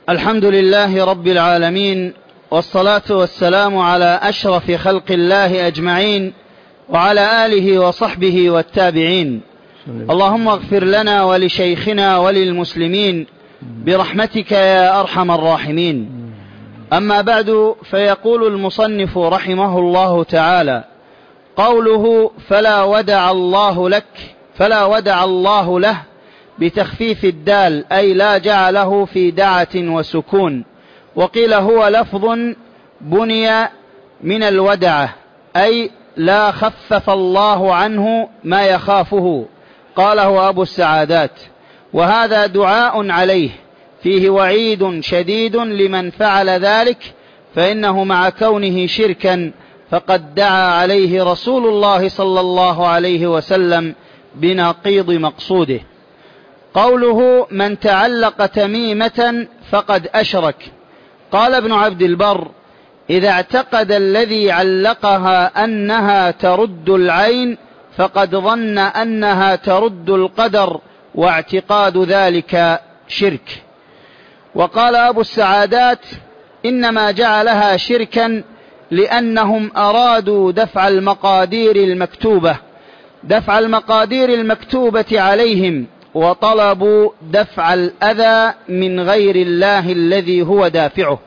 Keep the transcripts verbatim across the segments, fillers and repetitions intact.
الحمد لله رب العالمين، والصلاة والسلام على أشرف خلق الله أجمعين، وعلى آله وصحبه والتابعين. اللهم اغفر لنا ولشيخنا وللمسلمين برحمتك يا أرحم الراحمين. أما بعد، فيقول المصنف رحمه الله تعالى: قوله فلا ودع الله لك فلا ودع الله له بتخفيف الدال، أي لا جعله في دعة وسكون. وقيل هو لفظ بني من الودعة، أي لا خفف الله عنه ما يخافه، قاله أبو السعادات. وهذا دعاء عليه فيه وعيد شديد لمن فعل ذلك، فإنه مع كونه شركا فقد دعا عليه رسول الله صلى الله عليه وسلم بنقيض مقصوده. قوله من تعلق تميمة فقد أشرك. قال ابن عبد البر: إذا اعتقد الذي علقها أنها ترد العين فقد ظن أنها ترد القدر، واعتقاد ذلك شرك. وقال أبو السعادات: إنما جعلها شركا لأنهم أرادوا دفع المقادير المكتوبة دفع المقادير المكتوبة عليهم، وطلبوا دفع الأذى من غير الله الذي هو دافعه.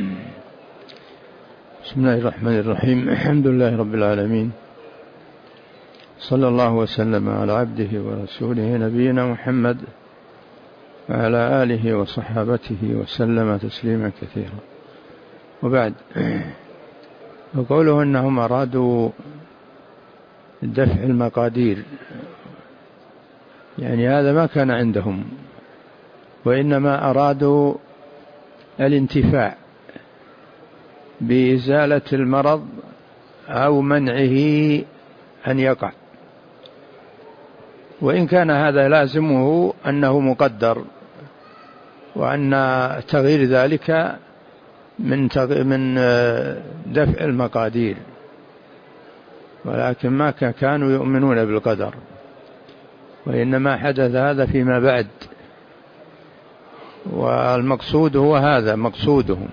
بسم الله الرحمن الرحيم. الحمد لله رب العالمين، صلى الله وسلم على عبده ورسوله نبينا محمد وعلى آله وصحابته وسلم تسليما كثيرا. وبعد، وقوله أنهم أرادوا دفع المقادير، يعني هذا ما كان عندهم، وإنما أرادوا الانتفاع بإزالة المرض أو منعه أن يقع، وإن كان هذا لازمه أنه مقدر، وأن تغيير ذلك من من دفع المقادير، ولكن ما كانوا يؤمنون بالقدر، وإنما حدث هذا فيما بعد، والمقصود هو هذا مقصودهم،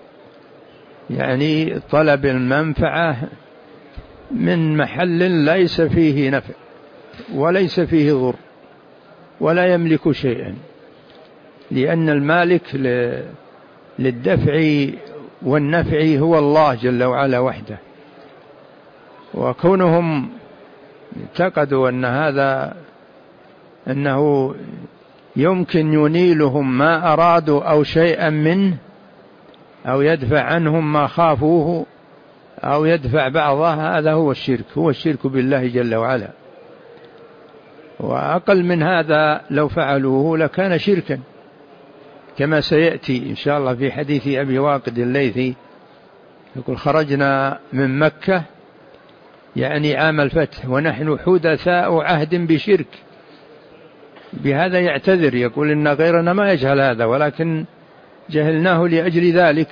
يعني طلب المنفعة من محل ليس فيه نفع وليس فيه ضر ولا يملك شيئا، لأن المالك للدفع والنفع هو الله جل وعلا وحده. وكونهم اعتقدوا أن هذا أنه يمكن ينيلهم ما أرادوا أو شيئا منه، أو يدفع عنهم ما خافوه، أو يدفع بعضه، هذا هو الشرك هو الشرك بالله جل وعلا. وأقل من هذا لو فعلوه لكان شركا، كما سيأتي إن شاء الله في حديث أبي واقد الليثي، يقول: خرجنا من مكة يعني عام الفتح ونحن حدثاء عهد بشرك. بهذا يعتذر، يقول إن غيرنا ما يجهل هذا، ولكن جهلناه لأجل ذلك،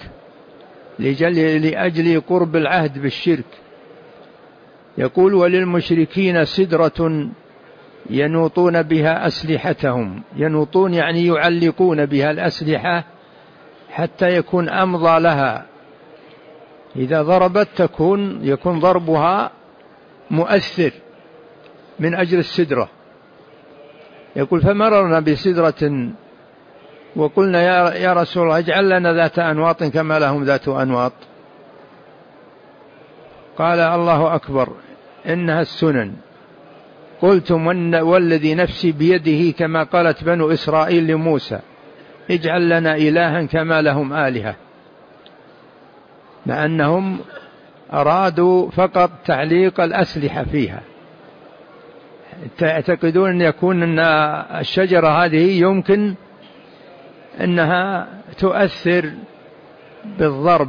لأجل قرب العهد بالشرك. يقول: وللمشركين سدرة ينوطون بها أسلحتهم. ينوطون يعني يعلقون بها الأسلحة حتى يكون أمضى لها، إذا ضربت تكون يكون ضربها مؤثر من أجل السدرة. يقول: فمررنا بسدرة وقلنا يا رسول الله اجعل لنا ذات أنواط كما لهم ذات أنواط. قال: الله أكبر، إنها السنن. قلتم والذي نفسي بيده كما قالت بنو إسرائيل لموسى اجعل لنا إلها كما لهم آلهة، مع أنهم أرادوا فقط تعليق الأسلحة فيها. تعتقدون أن يكون أن الشجرة هذه يمكن أنها تؤثر بالضرب،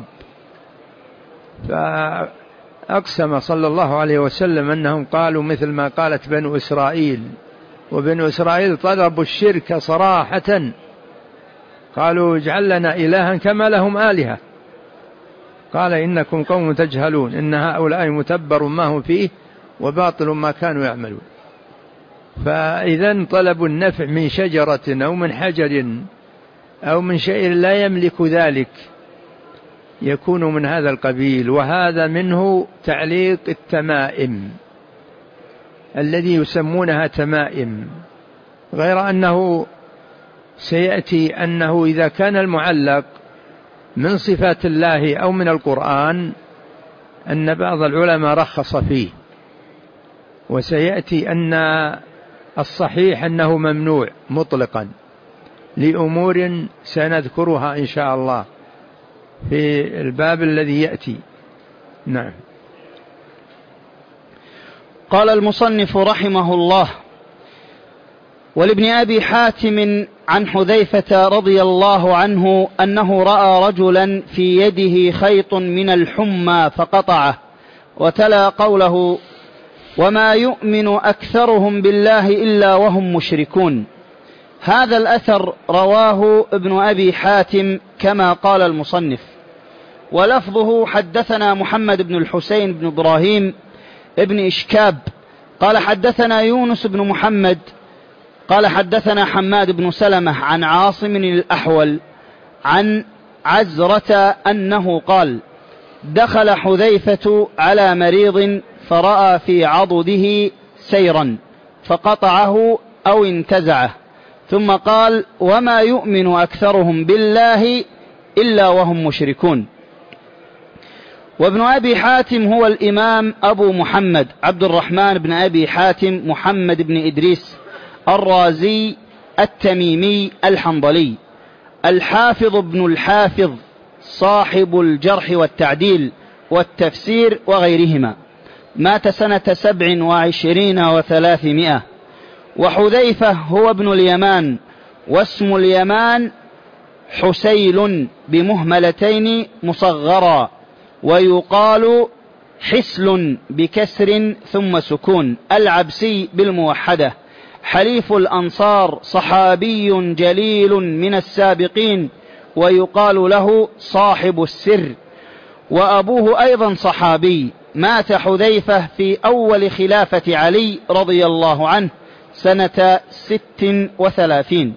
فأقسم صلى الله عليه وسلم أنهم قالوا مثل ما قالت بنو إسرائيل، وبنو إسرائيل طلبوا الشرك صراحة، قالوا اجعل لنا إلها كما لهم آلهة. قال: إنكم قوم تجهلون، إن هؤلاء متبر ما هم فيه وباطل ما كانوا يعملون. فإذا طلبوا النفع من شجرة أو من حجر أو من شيء لا يملك ذلك يكون من هذا القبيل. وهذا منه تعليق التمائم الذي يسمونها تمائم، غير أنه سيأتي أنه إذا كان المعلق من صفات الله أو من القرآن أن بعض العلماء رخص فيه، وسيأتي أن الصحيح أنه ممنوع مطلقا لأمور سنذكرها إن شاء الله في الباب الذي يأتي. نعم. قال المصنف رحمه الله: ولابن أبي حاتم عن حذيفة رضي الله عنه أنه رأى رجلا في يده خيط من الحمى فقطعه، وتلا قوله: وما يؤمن أكثرهم بالله إلا وهم مشركون. هذا الأثر رواه ابن أبي حاتم كما قال المصنف، ولفظه: حدثنا محمد بن الحسين بن إبراهيم ابن إشكاب قال حدثنا يونس بن محمد قال حدثنا حماد بن سلمة عن عاصم الأحول عن عزرة أنه قال: دخل حذيفة على مريض فرأى في عضده سيرا فقطعه أو انتزعه، ثم قال: وما يؤمن أكثرهم بالله إلا وهم مشركون. وابن أبي حاتم هو الإمام أبو محمد عبد الرحمن بن أبي حاتم محمد بن إدريس الرازي التميمي الحنظلي الحافظ ابن الحافظ صاحب الجرح والتعديل والتفسير وغيرهما، مات سنة سبع وعشرين وثلاثمائة. وحذيفة هو ابن اليمان، واسم اليمان حسيل بمهملتين مصغرا، ويقال حسل بكسر ثم سكون، العبسي بالموحدة، حليف الأنصار، صحابي جليل من السابقين، ويقال له صاحب السر، وأبوه أيضا صحابي. مات حذيفة في أول خلافة علي رضي الله عنه سنة ست وثلاثين.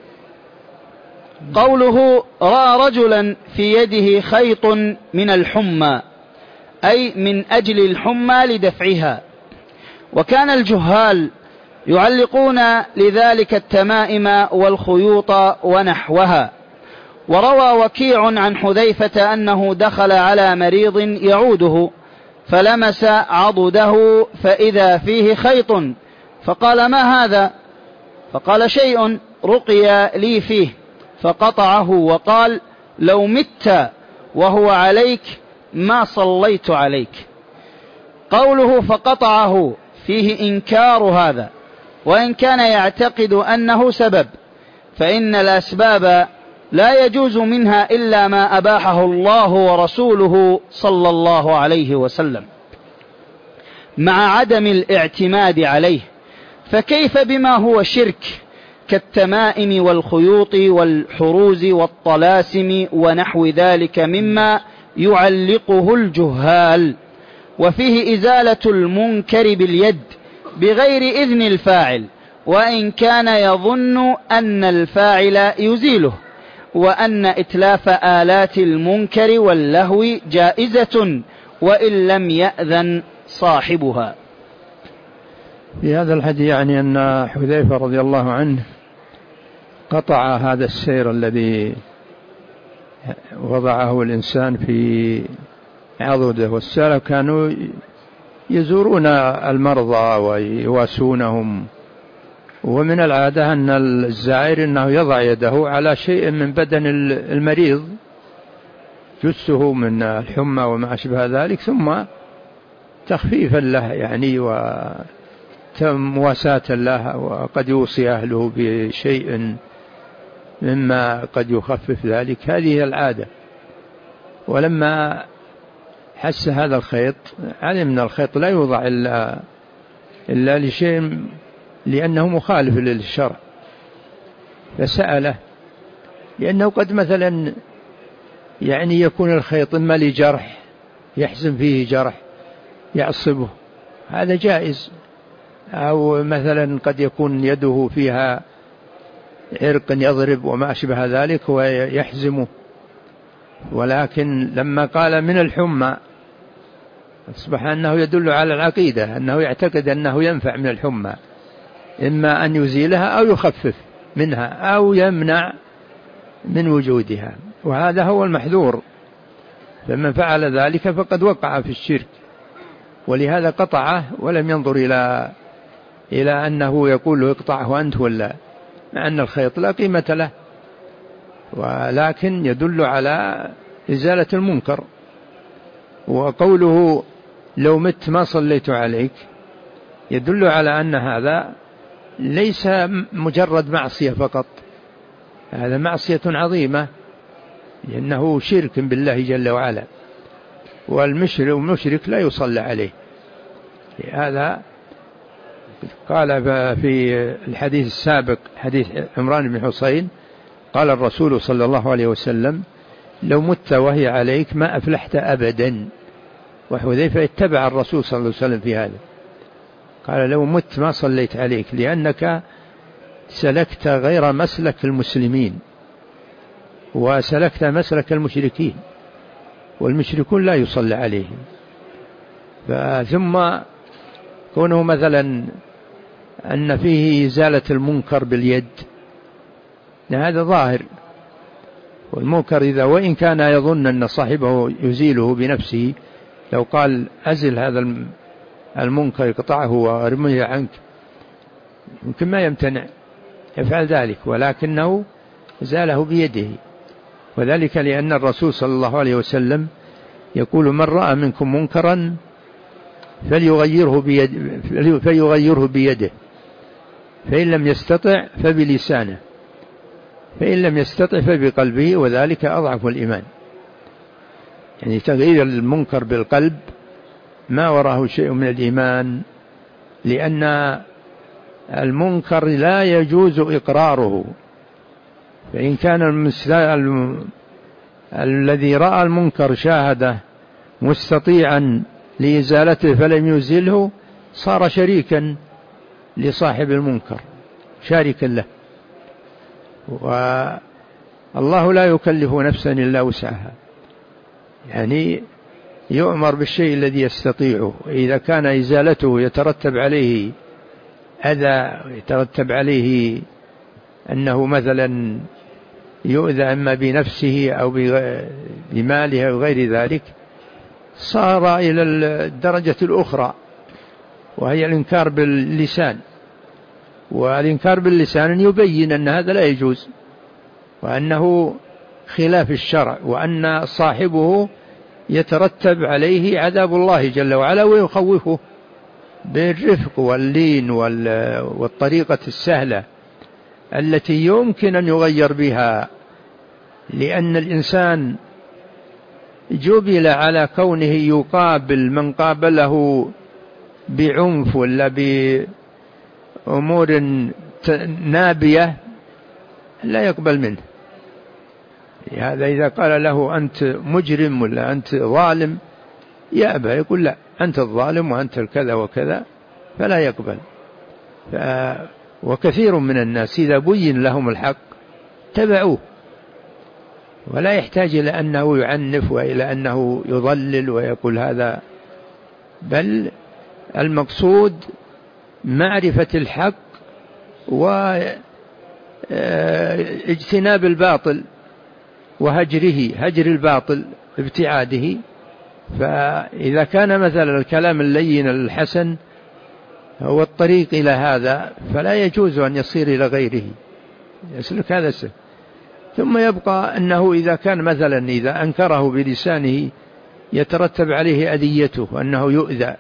قوله: رأى رجلا في يده خيط من الحمى، أي من أجل الحمى لدفعها. وكان الجهال يعلقون لذلك التمائم والخيوط ونحوها. وروى وكيع عن حذيفة أنه دخل على مريض يعوده فلمس عضده فإذا فيه خيط، فقال: ما هذا؟ فقال: شيء رقي لي فيه. فقطعه وقال: لو مت وهو عليك ما صليت عليك. قوله فقطعه فيه إنكار هذا، وإن كان يعتقد أنه سبب، فإن الأسباب لا يجوز منها إلا ما أباحه الله ورسوله صلى الله عليه وسلم مع عدم الاعتماد عليه، فكيف بما هو شرك كالتمائم والخيوط والحروز والطلاسم ونحو ذلك مما يعلقه الجهال. وفيه إزالة المنكر باليد بغير إذن الفاعل، وإن كان يظن أن الفاعل يزيله، وأن إتلاف آلات المنكر واللهو جائزة وإن لم يأذن صاحبها. في هذا الحديث يعني أن حذيفة رضي الله عنه قطع هذا السير الذي وضعه الإنسان في عضده، والسلف كانوا يزورون المرضى ويواسونهم، ومن العادة أن الزائر أنه يضع يده على شيء من بدن المريض جثه من الحمى وما أشبه ذلك، ثم تخفيفا له يعني ومواساة له، وقد يوصي أهله بشيء مما قد يخفف ذلك. هذه العادة. ولما حس هذا الخيط علم أن الخيط لا يوضع إلا, إلا لشيء لأنه مخالف للشرع، فسأله، لأنه قد مثلا يعني يكون الخيط إما لجرح يحزن فيه جرح يعصبه، هذا جائز، أو مثلا قد يكون يده فيها عرق يضرب وما أشبه ذلك ويحزمه. ولكن لما قال من الحمى أصبح أنه يدل على العقيدة، أنه يعتقد أنه ينفع من الحمى، إما أن يزيلها أو يخفف منها أو يمنع من وجودها، وهذا هو المحذور. فمن فعل ذلك فقد وقع في الشرك، ولهذا قطعه ولم ينظر إلى إلى أنه يقول له اقطعه أنت ولا، مع أن الخيط لا قيمة له، ولكن يدل على إزالة المنكر. وقوله لو مت ما صليت عليك يدل على أن هذا ليس مجرد معصية فقط، هذا معصية عظيمة، لأنه شرك بالله جل وعلا، والمشرك لا يصلى عليه. هذا قال في الحديث السابق حديث عمران بن حسين قال الرسول صلى الله عليه وسلم لو مت وهي عليك ما أفلحت أبدا. وحذيفة اتبع الرسول صلى الله عليه وسلم في هذا، قال لو مت ما صليت عليك، لأنك سلكت غير مسلك المسلمين وسلكت مسلك المشركين، والمشركون لا يصلى عليهم. ثم كونه مثلا أن فيه إزالة المنكر باليد، هذا ظاهر، والمنكر إذا وإن كان يظن أن صاحبه يزيله بنفسه، لو قال أزل هذا المنكر يقطعه وارميه عنك يمكن ما يمتنع يفعل ذلك، ولكنه زاله بيده. وذلك لأن الرسول صلى الله عليه وسلم يقول من رأى منكم منكرا فليغيره بيده, فليغيره بيده فإن لم يستطع فبلسانه فإن لم يستطع فبقلبه وذلك أضعف الإيمان. يعني تغيير المنكر بالقلب ما وراه شيء من الإيمان، لأن المنكر لا يجوز إقراره. فإن كان المستطيع الذي رأى المنكر شاهده مستطيعا لإزالته فلم يزله صار شريكا لصاحب المنكر، شاركا له. والله لا يكلف نفسا إلا وسعها، يعني يؤمر بالشيء الذي يستطيعه. إذا كان إزالته يترتب عليه أذى، يترتب عليه أنه مثلا يؤذى إما بنفسه أو بماله أو غير ذلك، صار إلى الدرجة الأخرى وهي الإنكار باللسان. والإنكار باللسان يبين أن هذا لا يجوز وأنه خلاف الشرع، وأن صاحبه يترتب عليه عذاب الله جل وعلا، ويخوفه بالرفق واللين والطريقة السهلة التي يمكن أن يغير بها. لأن الإنسان جبل على كونه يقابل من قابله بعنف ولا بأمور نابية لا يقبل منه. هذا إذا قال له أنت مجرم ولا أنت ظالم يأبى، يقول لا أنت الظالم وأنت الكذا وكذا، فلا يقبل. ف... وكثير من الناس إذا بين لهم الحق تبعوه، ولا يحتاج إلى أنه يعنف وإلى أنه يضلل ويقول هذا، بل المقصود معرفة الحق واجتناب الباطل وهجره، هجر الباطل ابتعاده. فإذا كان مثلا الكلام اللين الحسن هو الطريق إلى هذا فلا يجوز أن يصير إلى غيره، يسلك هذا السهل. ثم يبقى أنه إذا كان مثلا إذا أنكره بلسانه يترتب عليه أذيته وأنه يؤذى،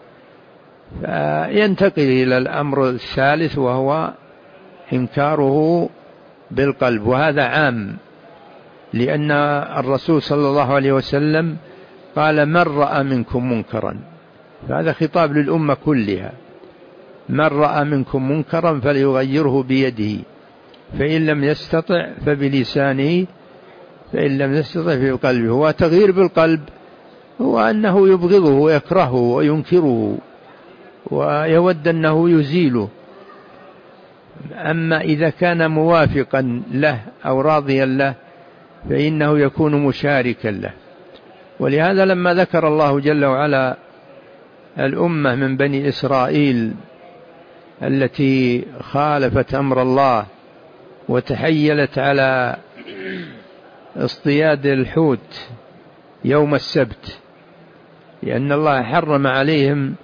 فينتقل إلى الأمر الثالث وهو إنكاره بالقلب، وهذا عام، لأن الرسول صلى الله عليه وسلم قال من رأى منكم منكرا، فهذا خطاب للأمة كلها، من رأى منكم منكرا فليغيره بيده فإن لم يستطع فبلسانه فإن لم يستطع بقلبه. هو تغيير بالقلب هو أنه يبغضه ويكرهه وينكره ويود أنه يزيله، أما إذا كان موافقا له أو راضيا له فإنه يكون مشاركا له. ولهذا لما ذكر الله جل وعلا الأمة من بني إسرائيل التي خالفت أمر الله وتحيلت على اصطياد الحوت يوم السبت، لأن الله حرم عليهم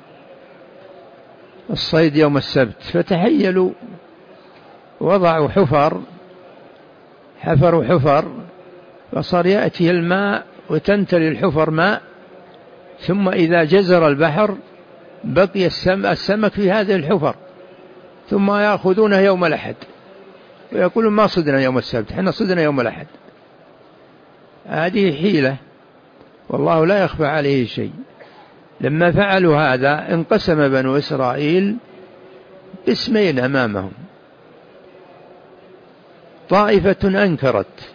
الصيد يوم السبت، فتحيلوا وضعوا حفر حفروا حفر فصار يأتي الماء وتمتلي الحفر ماء، ثم إذا جزر البحر بقي السمك في هذه الحفر، ثم يأخذونه يوم الأحد ويقولون ما صدنا يوم السبت، احنا صدنا يوم الأحد. هذه حيلة والله لا يخفى عليه شيء. لما فعلوا هذا انقسم بنو إسرائيل قسمين أمامهم، طائفة أنكرت،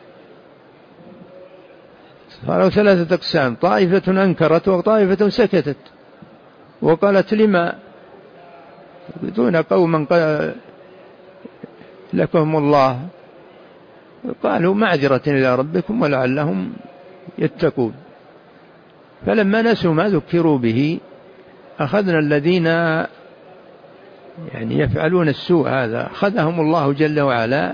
صاروا ثلاثة أقسام، طائفة أنكرت وطائفة سكتت وقالت لما بدون قوما لكم الله، قالوا معذرة إلى ربكم ولعلهم يتقون. فلما نسوا ما ذكروا به أخذنا الذين يعني يفعلون السوء هذا، أخذهم الله جل وعلا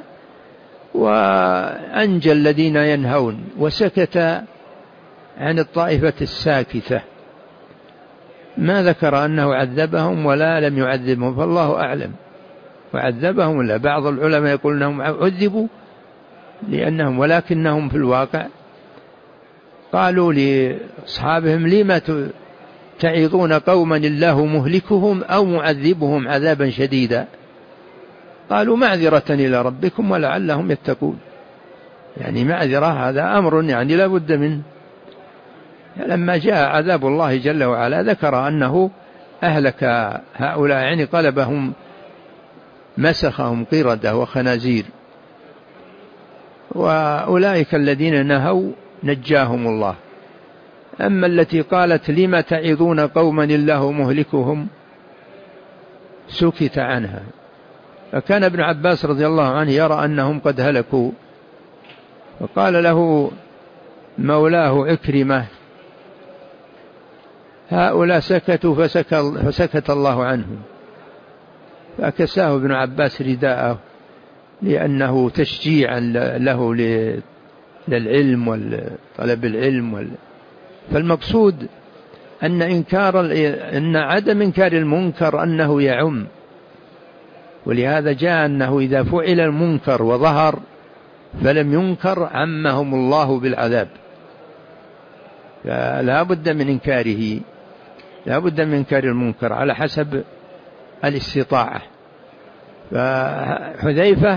وأنجى الذين ينهون، وسكت عن الطائفة الساكتة، ما ذكر أنه عذبهم ولا لم يعذبهم، فالله أعلم وعذبهم ولا. بعض العلماء يقول أنهم عذبوا لأنهم، ولكنهم في الواقع قالوا لأصحابهم لما تعظون قوما الله مهلكهم أو معذبهم عذابا شديدا، قالوا معذرة إلى ربكم ولعلهم يتقون، يعني معذرة هذا أمر يعني لا بد منه. لما جاء عذاب الله جل وعلا ذكر أنه أهلك هؤلاء، يعني قلبهم مسخهم قردة وخنازير، وأولئك الذين نهوا نجاهم الله. أما التي قالت لما تعظون قوما الله مهلكهم سكت عنها. فكان ابن عباس رضي الله عنه يرى أنهم قد هلكوا، وقال له مولاه عكرمة هؤلاء سكتوا فسكت الله عنهم، فكساه ابن عباس رداءه لأنه تشجيعا له للعلم وطلب العلم وال... فالمقصود أن إنكار أن عدم إنكار المنكر أنه يعم، ولهذا جاء أنه إذا فعل المنكر وظهر فلم ينكر عمهم الله بالعذاب، فلا بد من إنكاره، لا بد من إنكار المنكر على حسب الاستطاعة. فحذيفة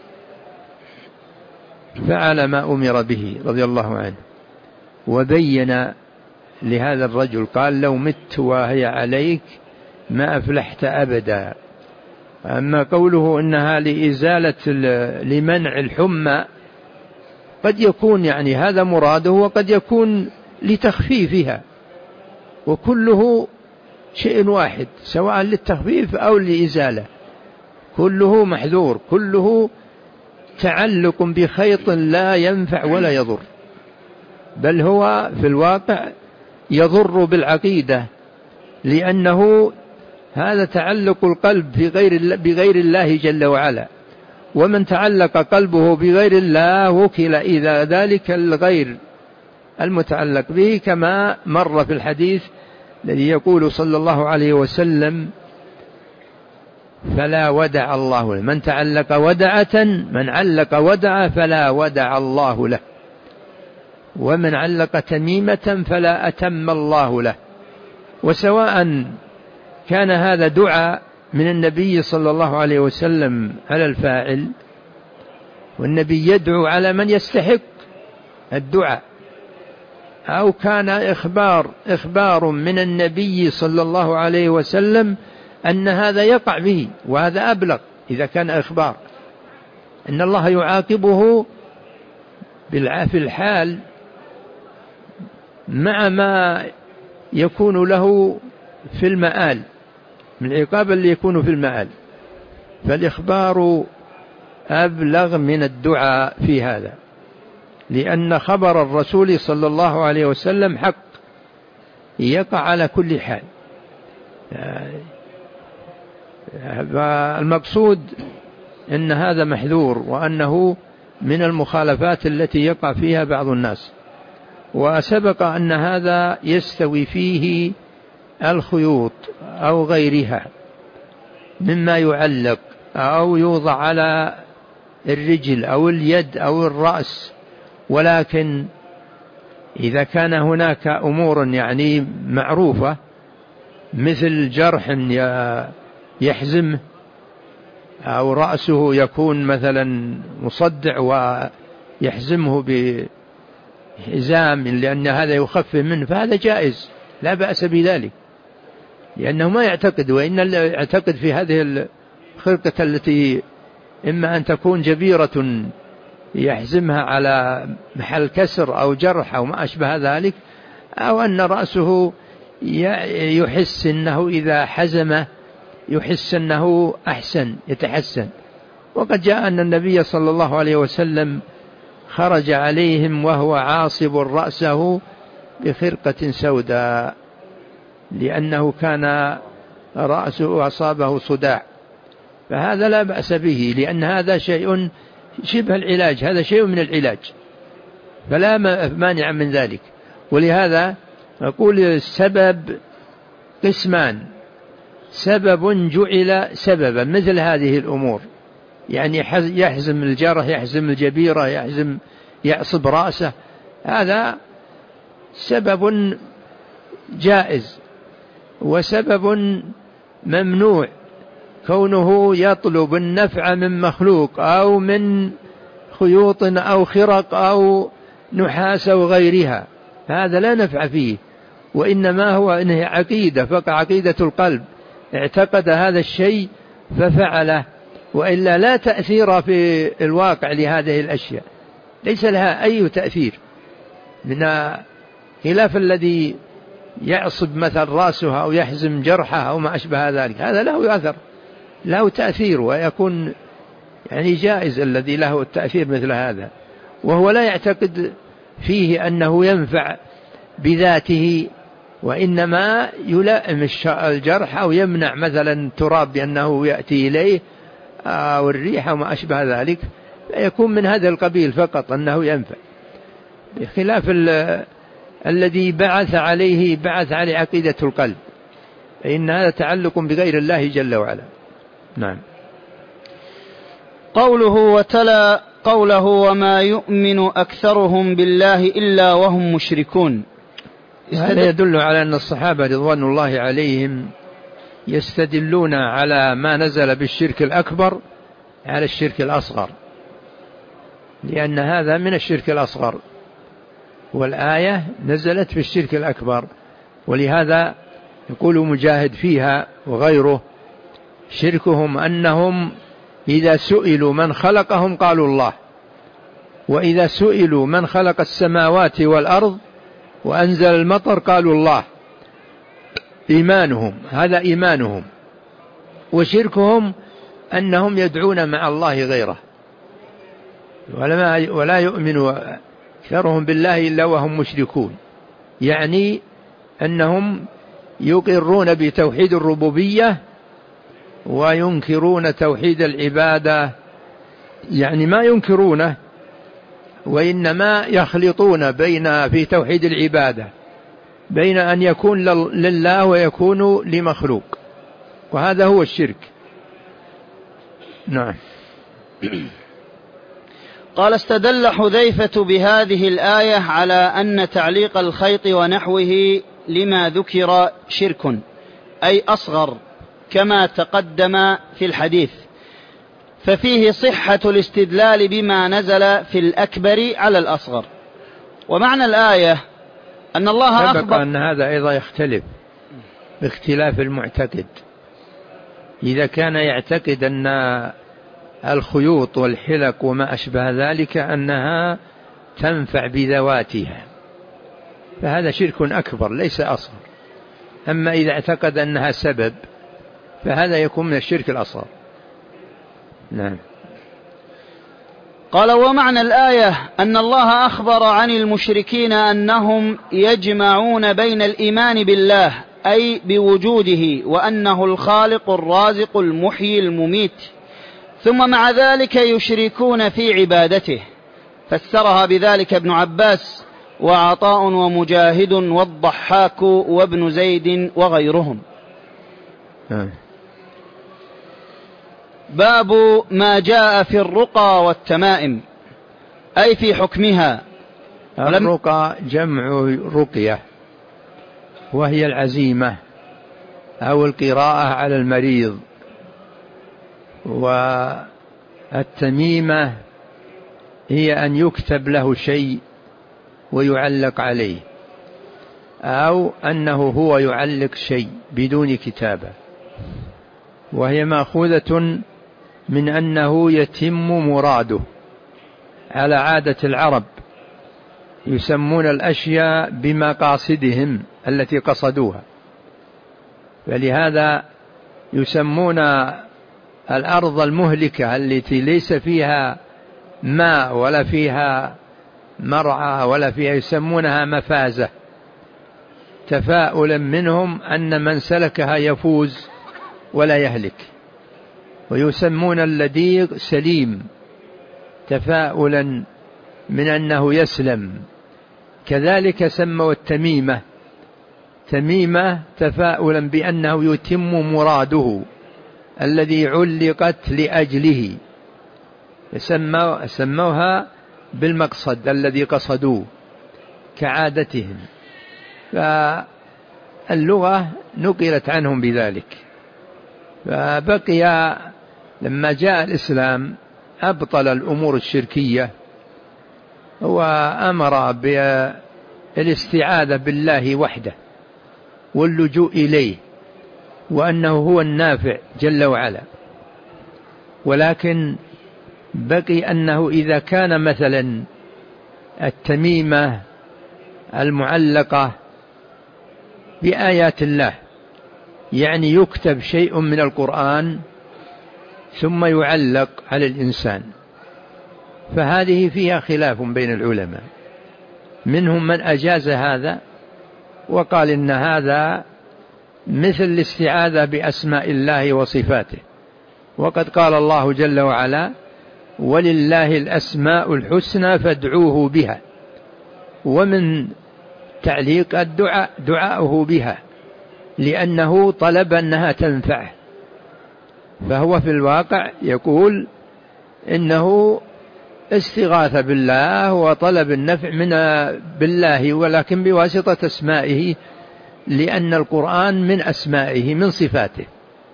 فعل ما أمر به رضي الله عنه، وبين لهذا الرجل قال لو مت وهي عليك ما أفلحت أبدا. أما قوله إنها لإزالة لمنع الحمى قد يكون يعني هذا مراده، وقد يكون لتخفيفها، وكله شيء واحد سواء للتخفيف أو لإزالة، كله محذور، كله تعلق بخيط لا ينفع ولا يضر، بل هو في الواقع يضر بالعقيدة، لأنه هذا تعلق القلب بغير بغير الله جل وعلا، ومن تعلق قلبه بغير الله وكل إلى ذلك الغير المتعلق به، كما مر في الحديث الذي يقول صلى الله عليه وسلم فلا ودع الله له، من تعلق ودعة من علق ودعة فلا ودع الله له، ومن علق تميمة فلا أتم الله له. وسواء كان هذا دعاء من النبي صلى الله عليه وسلم على الفاعل، والنبي يدعو على من يستحق الدعاء، أو كان إخبار إخبار من النبي صلى الله عليه وسلم أن هذا يقع به، وهذا أبلغ إذا كان إخبار أن الله يعاقبه في الحال مع ما يكون له في المآل من العقاب اللي يكون في المآل. فالإخبار أبلغ من الدعاء في هذا، لأن خبر الرسول صلى الله عليه وسلم حق يقع على كل حال. المقصود أن هذا محذور، وأنه من المخالفات التي يقع فيها بعض الناس. وسبق أن هذا يستوي فيه الخيوط أو غيرها مما يعلق أو يوضع على الرجل أو اليد أو الرأس، ولكن إذا كان هناك أمور يعني معروفة مثل جرح يحزمه أو رأسه يكون مثلا مصدع ويحزمه بحزام لأن هذا يخفف منه، فهذا جائز لا بأس بذلك، لأنه ما يعتقد، وإن اللي يعتقد في هذه الخرقة التي إما أن تكون جبيرة يحزمها على محل كسر أو جرح أو ما أشبه ذلك، أو أن رأسه يحس أنه إذا حزمه يحس أنه أحسن يتحسن. وقد جاء أن النبي صلى الله عليه وسلم خرج عليهم وهو عاصب رأسه بخرقة سوداء، لأنه كان رأسه أصابه صداع، فهذا لا بأس به، لأن هذا شيء شبه العلاج، هذا شيء من العلاج، فلا مانع من ذلك. ولهذا أقول السبب قسمان: سبب جعل سببا مثل هذه الأمور، يعني يحزم الجرح، يحزم الجبيرة، يحزم يعصب رأسه، هذا سبب جائز. وسبب ممنوع كونه يطلب النفع من مخلوق أو من خيوط أو خرق أو نحاس أو غيرها، هذا لا نفع فيه، وإنما هو إنه عقيدة، فقع عقيدة القلب، اعتقد هذا الشيء ففعله، وإلا لا تأثير في الواقع لهذه الأشياء، ليس لها أي تأثير، من خلاف الذي يعصب مثل رأسه أو يحزم جرحه أو ما أشبه ذلك، هذا له أثر، له تأثير، ويكون يعني جائز الذي له التأثير مثل هذا، وهو لا يعتقد فيه أنه ينفع بذاته، وإنما يلائم الجرح أو يمنع مثلا التراب بأنه يأتي إليه أو الريح أو ما أشبه ذلك، فيكون من هذا القبيل فقط أنه ينفع، بخلاف الذي بعث عليه بعث عليه عقيدة القلب، فإن هذا تعلق بغير الله جل وعلا. نعم. قوله وتلا قوله وما يؤمن أكثرهم بالله إلا وهم مشركون، هذا يدل على أن الصحابة رضوان الله عليهم يستدلون على ما نزل بالشرك الأكبر على الشرك الأصغر، لأن هذا من الشرك الأصغر، والآية نزلت في الشرك الأكبر، ولهذا يقول مجاهد فيها وغيره: شركهم أنهم إذا سئلوا من خلقهم قالوا الله، وإذا سئلوا من خلق السماوات والأرض وأنزل المطر قالوا الله. إيمانهم هذا إيمانهم، وشركهم أنهم يدعون مع الله غيره، ولا يؤمن أكثرهم بالله إلا وهم مشركون، يعني أنهم يقرون بتوحيد الربوبية وينكرون توحيد العبادة، يعني ما ينكرونه وإنما يخلطون بين في توحيد العبادة بين أن يكون لله ويكون لمخلوق، وهذا هو الشرك. نعم. قال: استدل حذيفة بهذه الآية على أن تعليق الخيط ونحوه لما ذكر شرك، أي أصغر، كما تقدم في الحديث، ففيه صحة الاستدلال بما نزل في الأكبر على الأصغر. ومعنى الآية أن الله أخبر أن هذا أيضا يختلف باختلاف المعتقد، إذا كان يعتقد أن الخيوط والحلق وما أشبه ذلك أنها تنفع بذواتها فهذا شرك أكبر ليس أصغر، أما إذا اعتقد أنها سبب فهذا يكون من الشرك الأصغر. نعم. قال: ومعنى الآية أن الله أخبر عن المشركين أنهم يجمعون بين الإيمان بالله أي بوجوده وأنه الخالق الرازق المحيي المميت، ثم مع ذلك يشركون في عبادته، فسرها بذلك ابن عباس وعطاء ومجاهد والضحاك وابن زيد وغيرهم. باب ما جاء في الرقى والتمائم أي في حكمها. الرقى جمع رقية، وهي العزيمة أو القراءة على المريض، والتميمة هي أن يكتب له شيء ويعلق عليه، أو أنه هو يعلق شيء بدون كتابة، وهي مأخوذة من أنه يتم مراده، على عادة العرب يسمون الأشياء بمقاصدهم التي قصدوها، فلهذا يسمون الأرض المهلكة التي ليس فيها ماء ولا فيها مرعى ولا فيها، يسمونها مفازة، تفاؤلا منهم أن من سلكها يفوز ولا يهلك. ويسمون اللديغ سليم، تفاؤلا من أنه يسلم. كذلك سموا التميمة تميمة تفاؤلا بأنه يتم مراده الذي علقت لأجله، سموها بالمقصد الذي قصدوه كعادتهم، فاللغة نقلت عنهم بذلك. فبقي لما جاء الإسلام أبطل الأمور الشركية وأمر بالاستعاذة بالله وحده واللجوء إليه، وأنه هو النافع جل وعلا. ولكن بقي أنه إذا كان مثلا التميمة المعلقة بآيات الله، يعني يكتب شيء من القرآن ثم يعلق على الإنسان، فهذه فيها خلاف بين العلماء، منهم من أجاز هذا وقال إن هذا مثل الاستعاذة بأسماء الله وصفاته، وقد قال الله جل وعلا: ولله الأسماء الحسنى فادعوه بها، ومن تعليق الدعاء دعاؤه بها لأنه طلب أنها تنفعه، فهو في الواقع يقول إنه استغاث بالله وطلب النفع من بالله، ولكن بواسطة أسمائه، لأن القرآن من أسمائه من صفاته.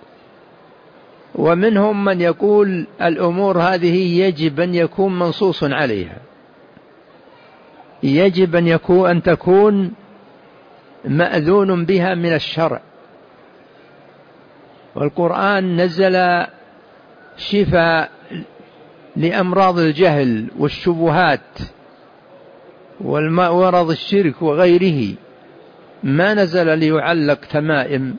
ومنهم من يقول الأمور هذه يجب أن يكون منصوص عليها، يجب أن يكون أن تكون مأذون بها من الشرع، والقرآن نزل شفاء لأمراض الجهل والشبهات والمرض الشرك وغيره، ما نزل ليعلق تمائم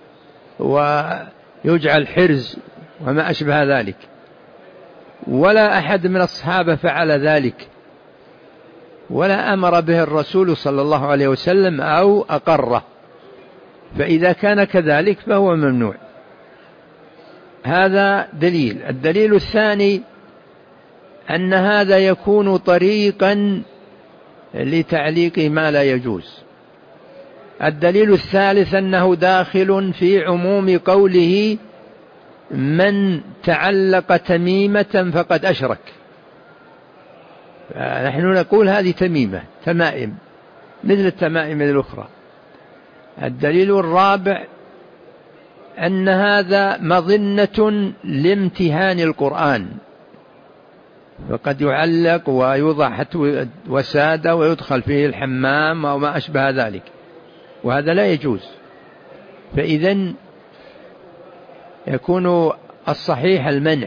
ويجعل حرز وما أشبه ذلك، ولا أحد من الصحابة فعل ذلك، ولا أمر به الرسول صلى الله عليه وسلم أو أقره، فإذا كان كذلك فهو ممنوع. هذا دليل. الدليل الثاني أن هذا يكون طريقا لتعليق ما لا يجوز. الدليل الثالث أنه داخل في عموم قوله: من تعلق تميمة فقد أشرك. نحن نقول هذه تميمة، تمائم مثل التمائم الأخرى. الدليل الرابع أن هذا مظنة لامتهان القرآن، فقد يعلق ويوضع وسادة ويدخل فيه الحمام أو ما أشبه ذلك، وهذا لا يجوز. فإذن يكون الصحيح المنع،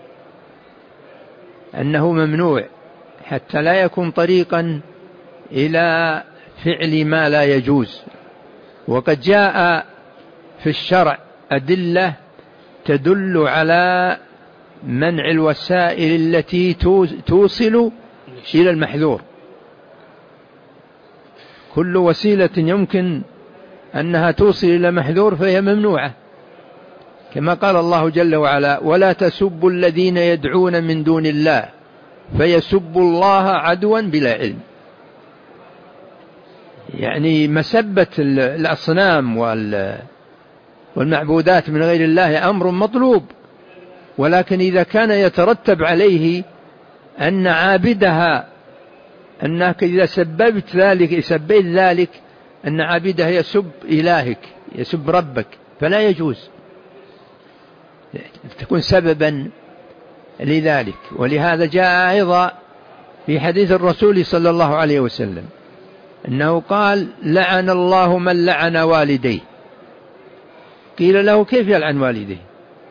أنه ممنوع حتى لا يكون طريقا إلى فعل ما لا يجوز. وقد جاء في الشرع أدلة تدل على منع الوسائل التي توصل إلى المحذور. كل وسيلة يمكن أنها توصل إلى محذور فهي ممنوعة، كما قال الله جل وعلا: ولا تسبوا الذين يدعون من دون الله فيسبوا الله عدوا بلا علم. يعني مسبة الأصنام والمعبودات من غير الله أمر مطلوب، ولكن إذا كان يترتب عليه أن عابدها، أنك إذا سببت ذلك سبيت ذلك أن عابدها يسب إلهك يسب ربك، فلا يجوز، تكون سببا لذلك. ولهذا جاء أيضا في حديث الرسول صلى الله عليه وسلم أنه قال: لعن الله من لعن والديه. قيل له: كيف يلعن والديه؟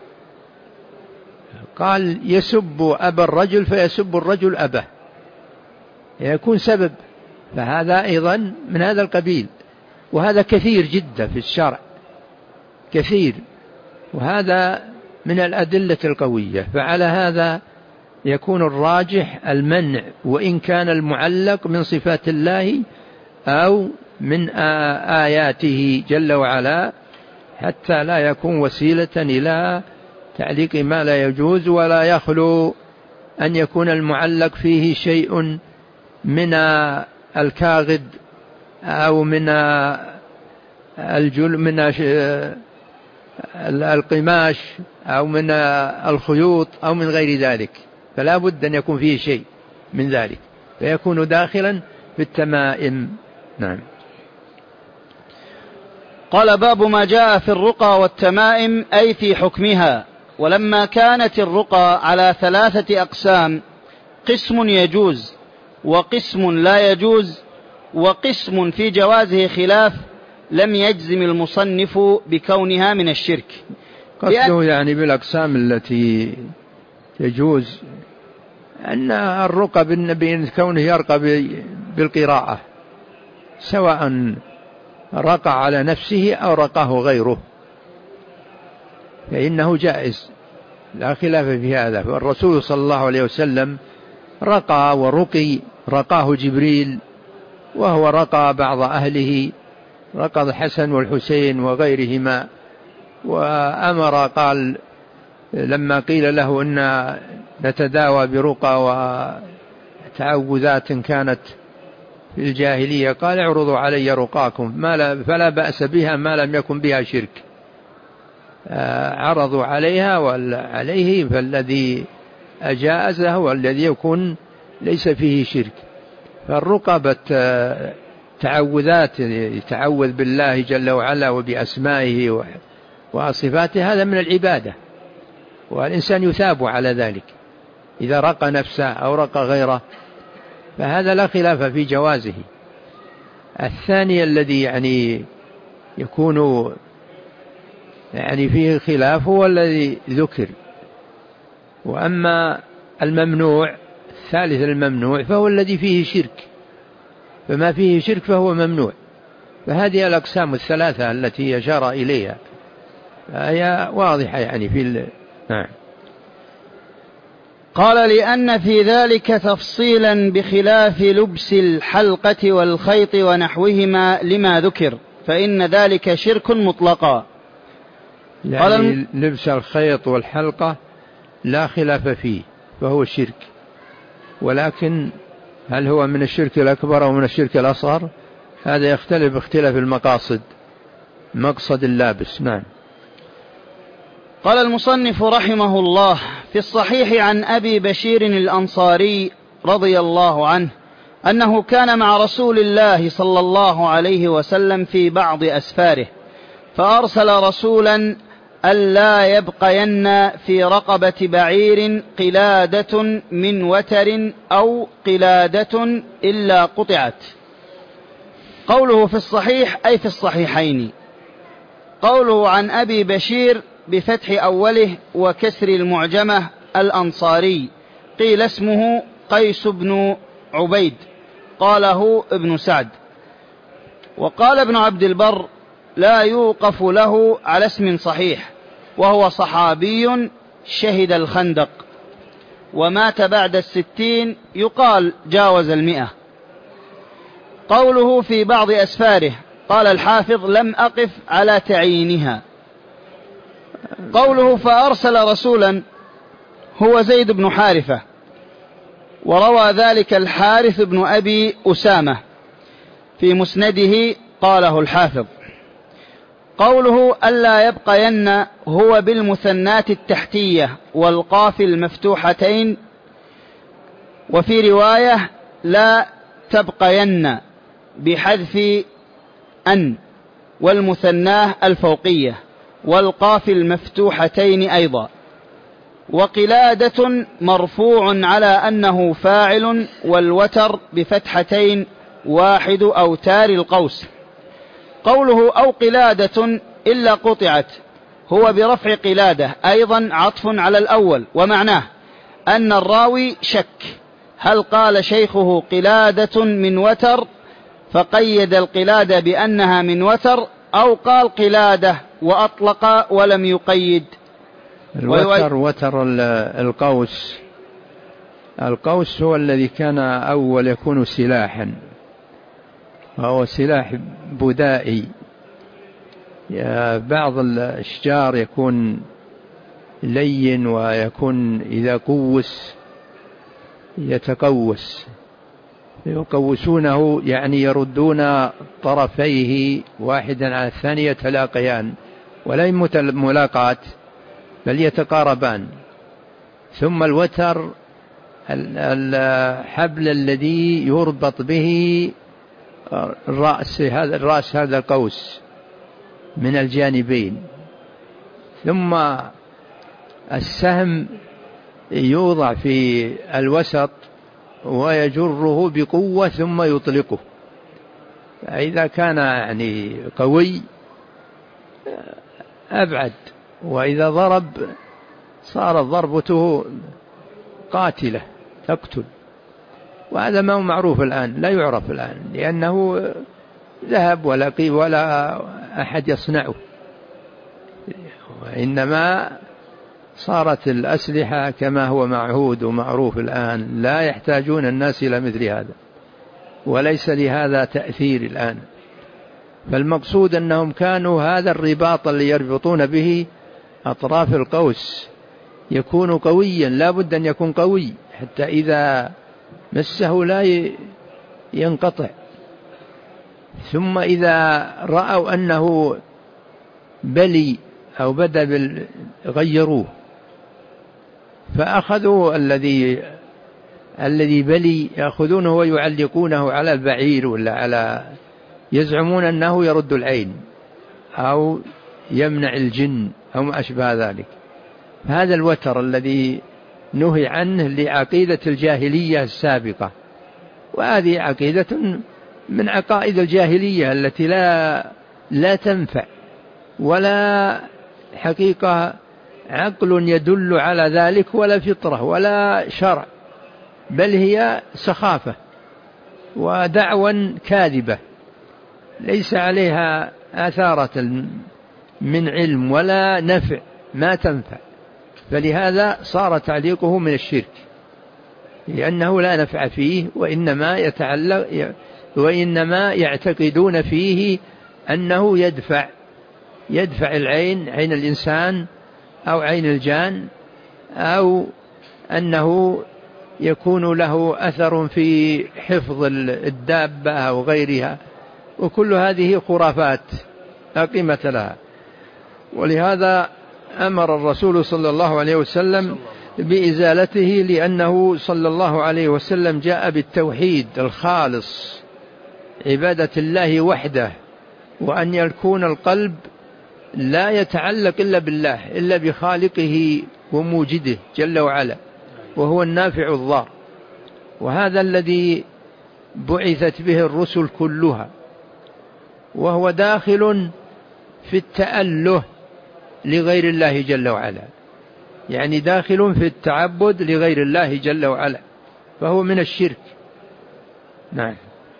قال: يسب أبا الرجل فيسب الرجل أباه، يكون سبب. فهذا أيضا من هذا القبيل، وهذا كثير جدا في الشرع، كثير، وهذا من الأدلة القوية. فعلى هذا يكون الراجح المنع، وإن كان المعلق من صفات الله أو من آياته جل وعلا، حتى لا يكون وسيلة إلى تعليق ما لا يجوز. ولا يخلو أن يكون المعلق فيه شيء من الكاغد أو من الجل من القماش أو من الخيوط أو من غير ذلك، فلا بد أن يكون فيه شيء من ذلك، فيكون داخلا في التمائم. نعم. قال: باب ما جاء في الرقى والتمائم، أي في حكمها. ولما كانت الرقى على ثلاثة أقسام: قسم يجوز، وقسم لا يجوز، وقسم في جوازه خلاف، لم يجزم المصنف بكونها من الشرك. قصده يعني بالأقسام التي يجوز أن الرقى بالنبي كونه يرقى بالقراءة، سواء رقى على نفسه أو رقاه غيره، فإنه جائز، لا خلاف في هذا. فالرسول صلى الله عليه وسلم رقى ورقي، رقاه جبريل، وهو رقى بعض أهله، رقى الحسن والحسين وغيرهما. وأمر قال لما قيل له إن نتداوى برقى وتعوذات كانت في الجاهلية، قال: اعرضوا علي رقاكم ما لا فلا بأس بها ما لم يكن بها شرك. عرضوا عليها وعليه، فالذي أجازه والذي يكون ليس فيه شرك. فالرقى تعوذات، يتعوذ بالله جل وعلا وبأسمائه وصفاته، هذا من العبادة، والإنسان يثاب على ذلك إذا رقى نفسه أو رقى غيره، فهذا لا خلاف في جوازه. الثاني الذي يعني يكون يعني فيه خلاف هو الذي ذكر. وأما الممنوع الثالث الممنوع فهو الذي فيه شرك، فما فيه شرك فهو ممنوع. فهذه الأقسام الثلاثة التي أشار إليها هي واضحة يعني في ال... نعم. قال: لأن في ذلك تفصيلا بخلاف لبس الحلقة والخيط ونحوهما لما ذكر، فإن ذلك شرك مطلقا. يعني قال: لبس الخيط والحلقة لا خلاف فيه فهو شرك، ولكن هل هو من الشرك الأكبر أو من الشرك الأصغر؟ هذا يختلف باختلاف المقاصد، مقصد اللابس. نعم. قال المصنف رحمه الله: في الصحيح عن أبي بشير الأنصاري رضي الله عنه أنه كان مع رسول الله صلى الله عليه وسلم في بعض أسفاره، فأرسل رسولا ألا يبقين في رقبة بعير قلادة من وتر أو قلادة إلا قطعت. قوله في الصحيح أي في الصحيحين. قوله عن أبي بشير بفتح أوله وكسر المعجمة الأنصاري، قيل اسمه قيس بن عبيد، قاله ابن سعد. وقال ابن عبد البر: لا يوقف له على اسم صحيح، وهو صحابي شهد الخندق، ومات بعد الستين يقال جاوز المئة. قوله في بعض أسفاره، قال الحافظ لم أقف على تعيينها. قوله فأرسل رسولا هو زيد بن حارثة، وروى ذلك الحارث بن أبي أسامة في مسنده قاله الحافظ. قوله ألا يبقين هو بالمثنات التحتية والقاف المفتوحتين، وفي رواية لا تبقين بحذف أن، والمثناه الفوقية والقاف المفتوحتين أيضا. وقلادة مرفوع على أنه فاعل، والوتر بفتحتين واحد أوتار القوس. قوله أو قلادة إلا قطعت هو برفع قلادة أيضا عطف على الأول، ومعناه أن الراوي شك هل قال شيخه قلادة من وتر فقيد القلادة بأنها من وتر، أو قال قلادة وأطلق ولم يقيد. الوتر وتر القوس. القوس هو الذي كان أول يكون سلاحا، وهو سلاح بدائي. بعض الأشجار يكون لين، ويكون إذا قوس يتقوس، يقوسونه يعني يردون طرفيه واحدا على الثاني يتلاقيان، ولا يموت الملاقات بل يتقاربان. ثم الوتر الحبل الذي يربط به الرأس هذا الرأس هذا القوس من الجانبين. ثم السهم يوضع في الوسط ويجره بقوة ثم يطلقه. إذا كان يعني قوي أبعد، وإذا ضرب صارت ضربته قاتلة تقتل. وهذا ما هو معروف الآن، لا يعرف الآن، لأنه ذهب ولا قيل ولا أحد يصنعه، وإنما صارت الأسلحة كما هو معهود ومعروف الآن، لا يحتاجون الناس إلى مثل هذا، وليس لهذا تأثير الآن. فالمقصود أنهم كانوا هذا الرباط اللي يربطون به أطراف القوس يكون قويا، لا بد أن يكون قوي حتى إذا مسه لا ينقطع. ثم إذا رأوا أنه بلي أو بدأ غيروه، فأخذوا الذي الذي بلي يأخذونه ويعلقونه على البعير ولا على، يزعمون أنه يرد العين أو يمنع الجن أو ما أشبه ذلك. هذا الوتر الذي نهي عنه لعقيدة الجاهلية السابقة، وهذه عقيدة من عقائد الجاهلية التي لا لا تنفع، ولا حقيقة عقل يدل على ذلك، ولا فطرة ولا شرع، بل هي سخافة ودعوى كاذبة ليس عليها آثارة من علم ولا نفع، ما تنفع. فلهذا صار تعليقه من الشرك، لأنه لا نفع فيه، وإنما يتعلق وإنما يعتقدون فيه أنه يدفع يدفع العين، عين الإنسان أو عين الجان، أو أنه يكون له أثر في حفظ الدابة أو غيرها، وكل هذه خرافات لا قيمة لها. ولهذا أمر الرسول صلى الله عليه وسلم بإزالته، لأنه صلى الله عليه وسلم جاء بالتوحيد الخالص، عبادة الله وحده، وأن يكون القلب لا يتعلق إلا بالله، إلا بخالقه وموجده جل وعلا، وهو النافع الضار. وهذا الذي بعثت به الرسل كلها، وهو داخل في التأله لغير الله جل وعلا، يعني داخل في التعبد لغير الله جل وعلا، فهو من الشرك. نعم.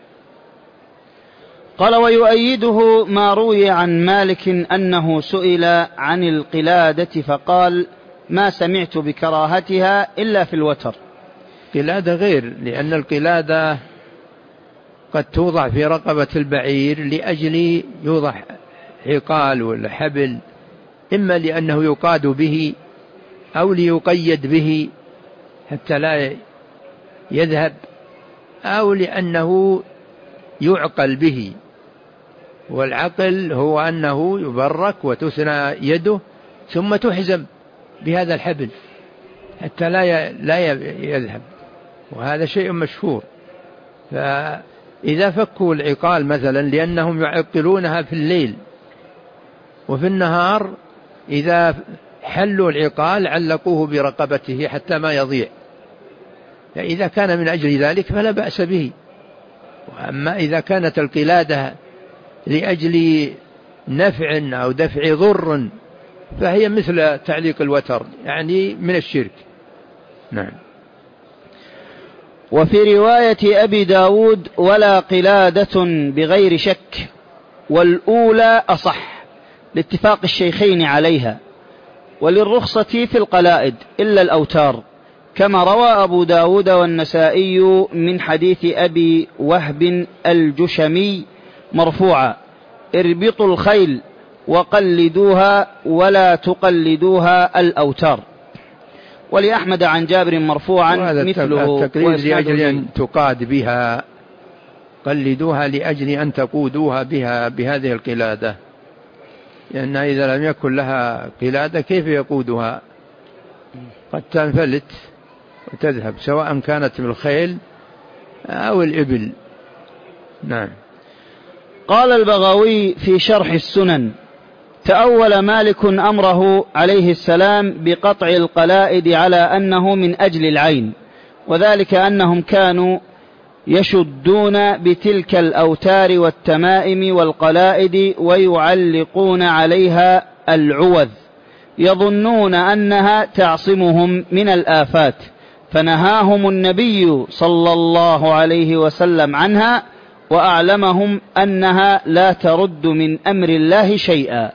قال ويؤيده ما روي عن مالك أنه سئل عن القلادة فقال ما سمعت بكراهتها إلا في الوتر. قلادة غير، لأن القلادة قد توضع في رقبة البعير لأجل يوضع عقال ولا حبل، إما لأنه يقاد به أو ليقيد به حتى لا يذهب، أو لأنه يعقل به. والعقل هو أنه يبرك وتثنى يده ثم تحزم بهذا الحبل حتى لا لا يذهب، وهذا شيء مشهور. فإذا فكوا العقال مثلا لأنهم يعقلونها في الليل، وفي النهار إذا حلوا العقال علقوه برقبته حتى ما يضيع، فإذا كان من أجل ذلك فلا بأس به. وأما إذا كانت القلادة لأجل نفع أو دفع ضر فهي مثل تعليق الوتر، يعني من الشرك. نعم. وفي رواية أبي داود ولا قلادة بغير شك، والأولى أصح لاتفاق الشيخين عليها، وللرخصة في القلائد إلا الأوتار، كما روى أبو داود والنسائي من حديث أبي وهب الجشمي مرفوعا: اربطوا الخيل وقلدوها ولا تقلدوها الأوتار. ولأحمد عن جابر مرفوعا مثله. التقليد لأجل أن تقاد بها، قلدوها لأجل أن تقودوها بها بهذه القلادة، لأن إذا لم يكن لها قلادة كيف يقودها؟ قد تنفلت وتذهب، سواء كانت بالخيل أو الإبل. نعم. قال البغوي في شرح السنن: تأول مالك أمره عليه السلام بقطع القلائد على أنه من أجل العين، وذلك أنهم كانوا يشدون بتلك الأوتار والتمائم والقلائد ويعلقون عليها العوذ، يظنون أنها تعصمهم من الآفات، فنهاهم النبي صلى الله عليه وسلم عنها، وأعلمهم أنها لا ترد من أمر الله شيئا.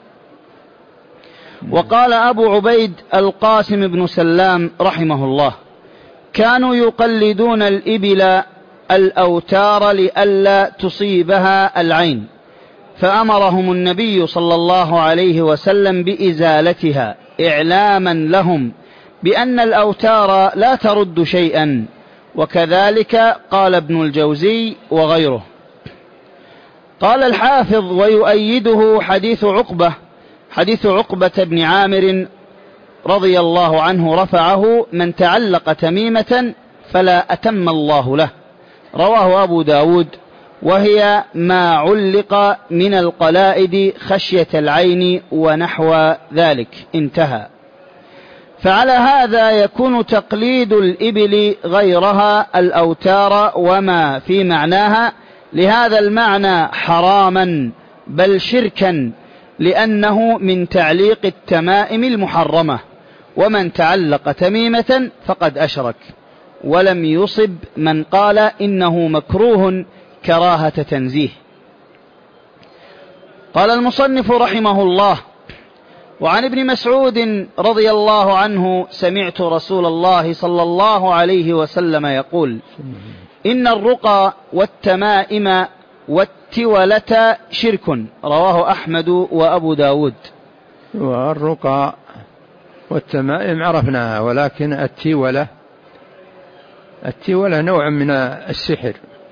وقال أبو عبيد القاسم بن سلام رحمه الله: كانوا يقلدون الإبل الأوتار لئلا تصيبها العين، فأمرهم النبي صلى الله عليه وسلم بإزالتها إعلاما لهم بأن الأوتار لا ترد شيئا. وكذلك قال ابن الجوزي وغيره. قال الحافظ: ويؤيده حديث عقبة حديث عقبة بن عامر رضي الله عنه رفعه: من تعلق تميمة فلا أتم الله له، رواه أبو داود، وهي ما علق من القلائد خشية العين ونحو ذلك. انتهى. فعلى هذا يكون تقليد الإبل غيرها الأوتار وما في معناها لهذا المعنى حراما بل شركا، لأنه من تعليق التمائم المحرمة، ومن تعلق تميمة فقد أشرك، ولم يصب من قال إنه مكروه كراهة تنزيه. قال المصنف رحمه الله: وعن ابن مسعود رضي الله عنه: سمعت رسول الله صلى الله عليه وسلم يقول: إن الرقى والتمائم والتولة شرك، رواه أحمد وأبو داود. والرقى والتمائم عرفناها، ولكن التولة التولة نوع من السحر،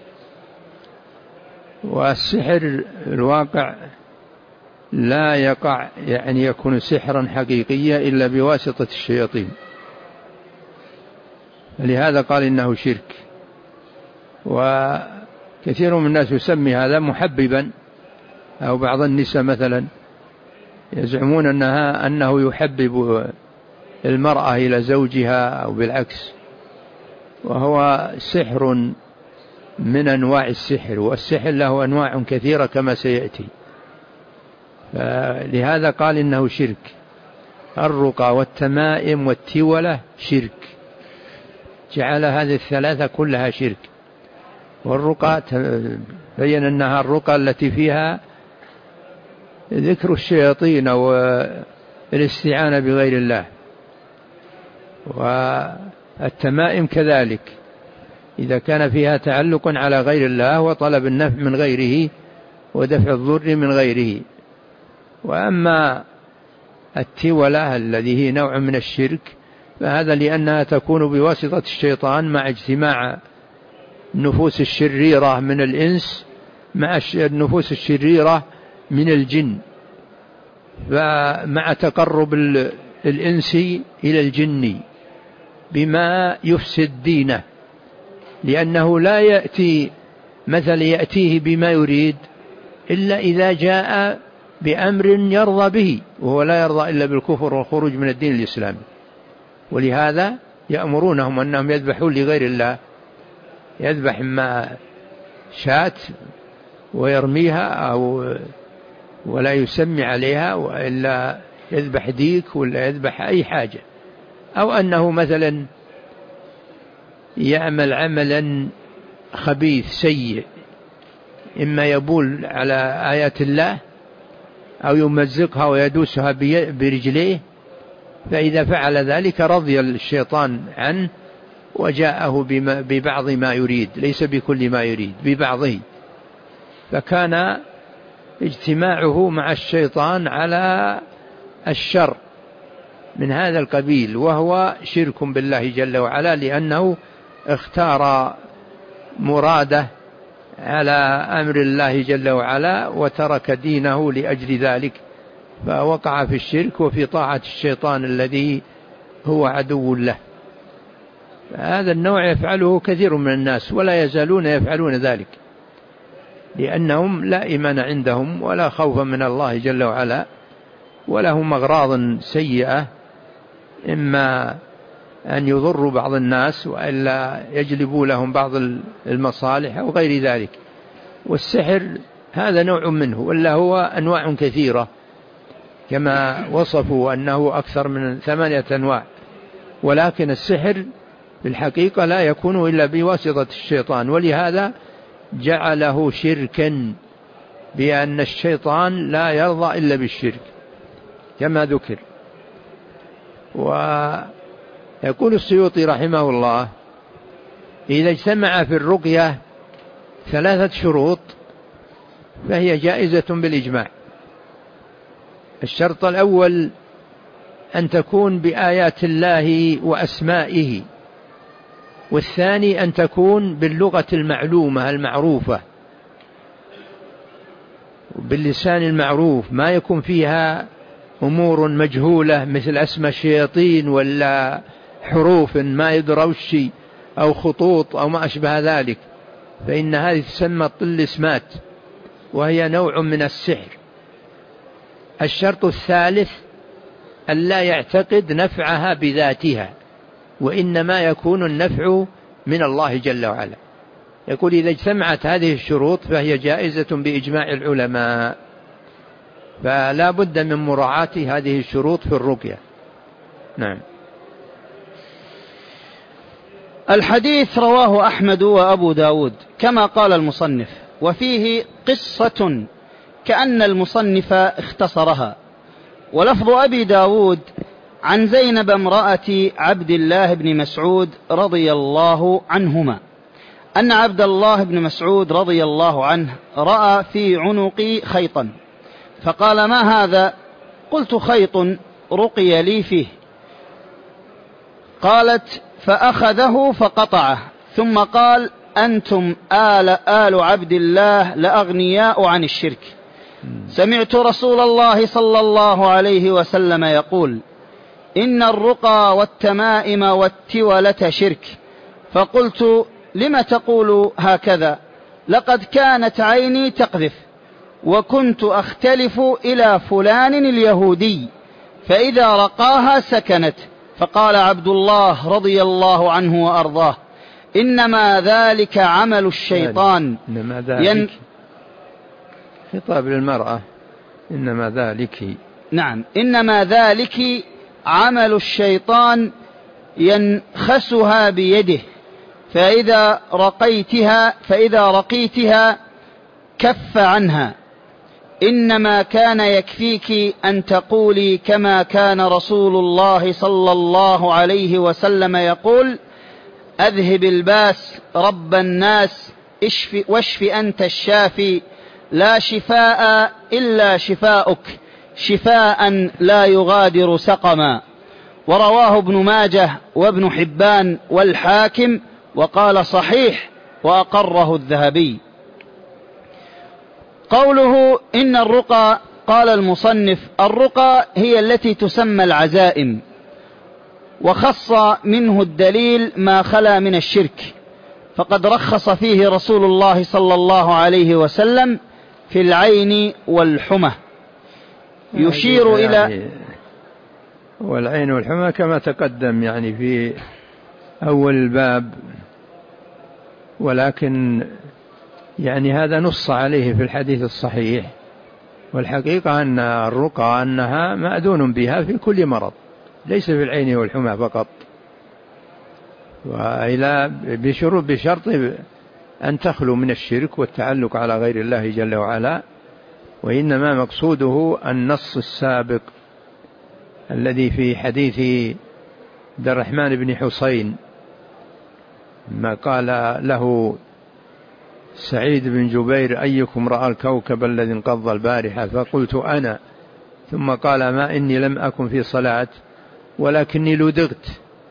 والسحر الواقع لا يقع، يعني يكون سحرا حقيقيا إلا بواسطة الشياطين، لهذا قال إنه شرك. وكثير من الناس يسمي هذا محببا، أو بعض النساء مثلا يزعمون أنها أنه يحبب المرأة إلى زوجها أو بالعكس، وهو سحر من أنواع السحر، والسحر له أنواع كثيرة كما سيأتي، لهذا قال إنه شرك. الرقى والتمائم والتولة شرك، جعل هذه الثلاثة كلها شرك. والرقى بين أنها الرقى التي فيها ذكر الشياطين والاستعانة بغير الله، والتمائم كذلك إذا كان فيها تعلق على غير الله وطلب النفع من غيره ودفع الضر من غيره. وأما التولة الذي هي نوع من الشرك فهذا لأنها تكون بواسطة الشيطان مع اجتماع النفوس الشريرة من الإنس مع النفوس الشريرة من الجن، فمع تقرب الإنس إلى الجن بما يفسد دينه، لأنه لا يأتي مثل يأتيه بما يريد إلا إذا جاء بأمر يرضى به، وهو لا يرضى إلا بالكفر والخروج من الدين الإسلامي. ولهذا يأمرونهم أنهم يذبحون لغير الله، يذبح ما شات ويرميها أو ولا يسمي عليها، وإلا يذبح ديك ولا يذبح أي حاجة، أو أنه مثلا يعمل عملا خبيث سيء، إما يبول على آيات الله أو يمزقها ويدوسها برجليه، فإذا فعل ذلك رضي الشيطان عنه وجاءه ببعض ما يريد، ليس بكل ما يريد، ببعضه، فكان اجتماعه مع الشيطان على الشر من هذا القبيل، وهو شرك بالله جل وعلا، لأنه اختار مراده على أمر الله جل وعلا وترك دينه لأجل ذلك، فوقع في الشرك وفي طاعة الشيطان الذي هو عدو له. هذا النوع يفعله كثير من الناس ولا يزالون يفعلون ذلك، لأنهم لا إيمان عندهم ولا خوف من الله جل وعلا، ولهم أغراض سيئة، إما أن يضروا بعض الناس وإلا يجلبوا لهم بعض المصالح أو غير ذلك. والسحر هذا نوع منه، ولا هو أنواع كثيرة كما وصفوا أنه أكثر من ثمانية أنواع، ولكن السحر بالحقيقة لا يكون إلا بواسطة الشيطان، ولهذا جعله شركا، بأن الشيطان لا يرضى إلا بالشرك كما ذكر. ويقول السيوطي رحمه الله: إذا اجتمع في الرقية ثلاثة شروط فهي جائزة بالإجماع. الشرط الأول أن تكون بآيات الله وأسمائه، والثاني أن تكون باللغة المعلومة المعروفة باللسان المعروف، ما يكون فيها أمور مجهولة مثل أسماء الشياطين ولا حروف ما يدرى وشي أو خطوط أو ما أشبه ذلك، فإن هذه تسمى الطلسمات وهي نوع من السحر. الشرط الثالث أن لا يعتقد نفعها بذاتها، وإنما يكون النفع من الله جل وعلا. يقول إذا اجتمعت هذه الشروط فهي جائزة بإجماع العلماء، فلا بد من مراعاة هذه الشروط في الرقية. نعم. الحديث رواه أحمد وأبو داود كما قال المصنف، وفيه قصة كأن المصنف اختصرها. ولفظ أبي داود عن زينب امرأة عبد الله بن مسعود رضي الله عنهما أن عبد الله بن مسعود رضي الله عنه رأى في عنقي خيطا فقال: ما هذا؟ قلت: خيط رقي لي فيه. قالت: فأخذه فقطعه، ثم قال: أنتم آل, آل عبد الله لأغنياء عن الشرك. سمعت رسول الله صلى الله عليه وسلم يقول: إن الرقى والتمائم والتولة شرك. فقلت: لم تقول هكذا؟ لقد كانت عيني تقذف، وكنت أختلف إلى فلان اليهودي فإذا رقاها سكنت. فقال عبد الله رضي الله عنه وأرضاه: إنما ذلك عمل الشيطان. إنما ذلك ين... خطاب للمرأة. إنما ذلك نعم إنما ذلك عمل الشيطان ينخسها بيده، فإذا رقيتها فإذا رقيتها كف عنها، إنما كان يكفيك أن تقولي كما كان رسول الله صلى الله عليه وسلم يقول: أذهب الباس رب الناس اشف واشف أنت الشافي لا شفاء إلا شفاؤك شفاء لا يغادر سقما. ورواه ابن ماجه وابن حبان والحاكم وقال صحيح وأقره الذهبي. قوله إن الرقى، قال المصنف: الرقى هي التي تسمى العزائم، وخص منه الدليل ما خلا من الشرك، فقد رخص فيه رسول الله صلى الله عليه وسلم في العين والحمى. يشير إلى والعين والحمى كما تقدم يعني في أول الباب، ولكن يعني هذا نص عليه في الحديث الصحيح. والحقيقة أن الرقى أنها مأذون بها في كل مرض، ليس في العين والحمى فقط، وإلى بشروط بشرط أن تخلو من الشرك والتعلق على غير الله جل وعلا. وإنما مقصوده النص السابق الذي في حديث عبد الرحمن بن حسين ما قال له سعيد بن جبير: أيكم رأى الكوكب الذي انقض البارحة؟ فقلت أنا. ثم قال: ما إني لم أكن في صلاة ولكني لدغت.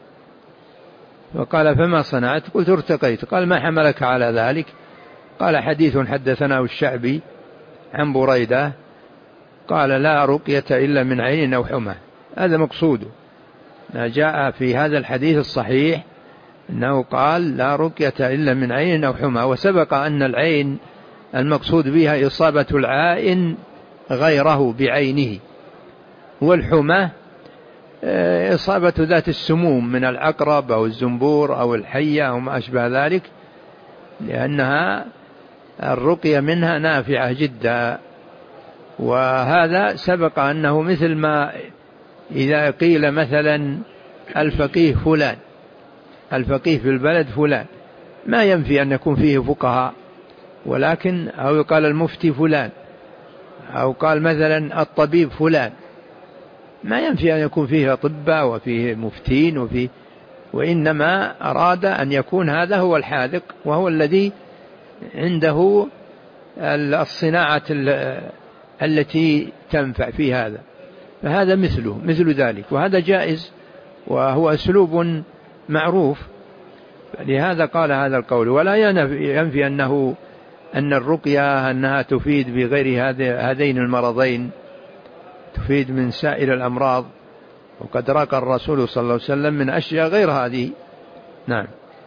فقال: فما صنعت؟ قلت: ارتقيت. قال: ما حملك على ذلك؟ قال: حديث حدثناه الشعبي عن بريدة قال: لا رقية إلا من عين أو حمى. هذا مقصوده، جاء في هذا الحديث الصحيح أنه قال: لا رقية إلا من عين أو حمى. وسبق أن العين المقصود بها إصابة العائن غيره بعينه، والحمى إصابة ذات السموم من العقرب أو الزنبور أو الحية أو ما أشبه ذلك، لأنها الرقية منها نافعة جدا. وهذا سبق أنه مثل ما إذا قيل مثلا الفقيه فلان، الفقيه في البلد فلان، ما ينفي أن يكون فيه فقهاء، ولكن أو يقال المفتي فلان، أو قال مثلا الطبيب فلان، ما ينفي أن يكون فيه أطباء وفيه مفتين وفيه، وإنما أراد أن يكون هذا هو الحاذق وهو الذي عنده الصناعة التي تنفع في هذا، فهذا مثله مثل ذلك، وهذا جائز وهو أسلوب معروف. لهذا قال هذا القول. ولا ينفي أنه أن الرقية أنها تفيد بغير هذين المرضين، تفيد من سائر الأمراض، وقد رقى الرسول صلى الله عليه وسلم من أشياء غير هذه. نعم.